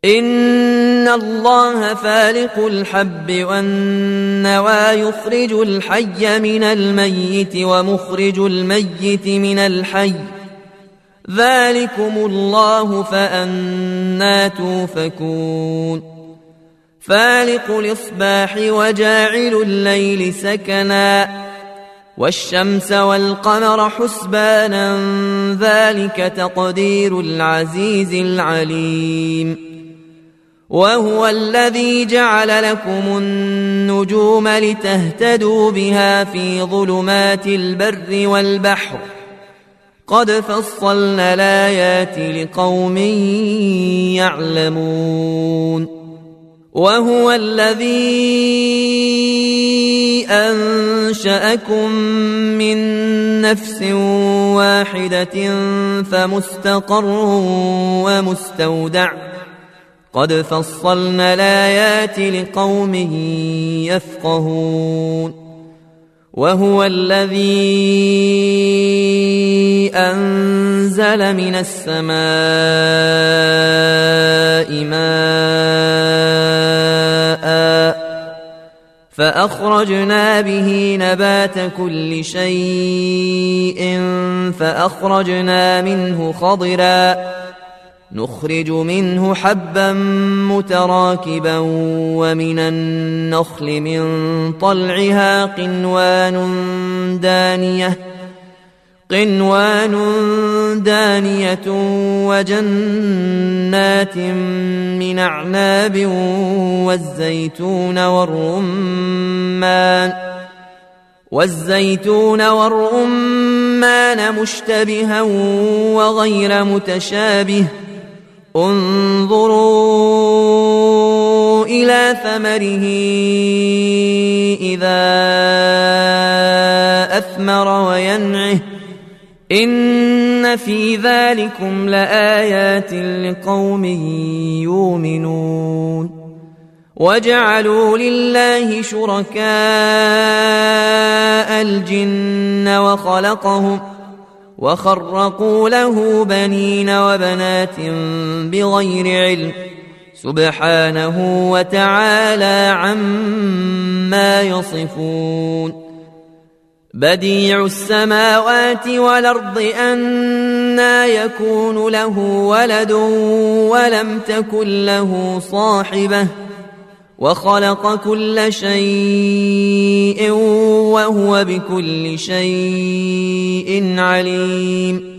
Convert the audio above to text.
إن الله فالق الحب والنوى يخرج الحي من الميت ومخرج الميت من الحي ذلكم الله فأنى توفكون فالق الإصباح وجاعل الليل سكنا والشمس والقمر حسبانا ذلك تقدير العزيز العليم وهو الذي جعل لكم النجوم لتهتدوا بها في ظلمات البر والبحر قد فصلنا الآيات لقوم يعلمون وهو الذي أنشأكم من نفس واحدة فمستقر ومستودع قد فصلنا الآيات لقوم يفقهون وهو الذي أنزل من السماء ماء فأخرجنا به نبات كل شيء فأخرجنا منه خضرا نخرج منه حبا متراكبا ومن النخل من طلعها قنوان دانية وجنات من أعناب والزيتون والرمان مشتبها وغير متشابه انظروا إلى ثمره إذا أثمر وينعه إن في ذلكم لآيات لقوم يؤمنون وجعلوا لله شركاء الجن وخلقهم وخرقوا له بنين وبنات بغير علم سبحانه وتعالى عما يصفون بديع السماوات والأرض أنى يكون له ولد ولم تكن له صاحبة وخلق كل شيء وهو بكل شيء عليم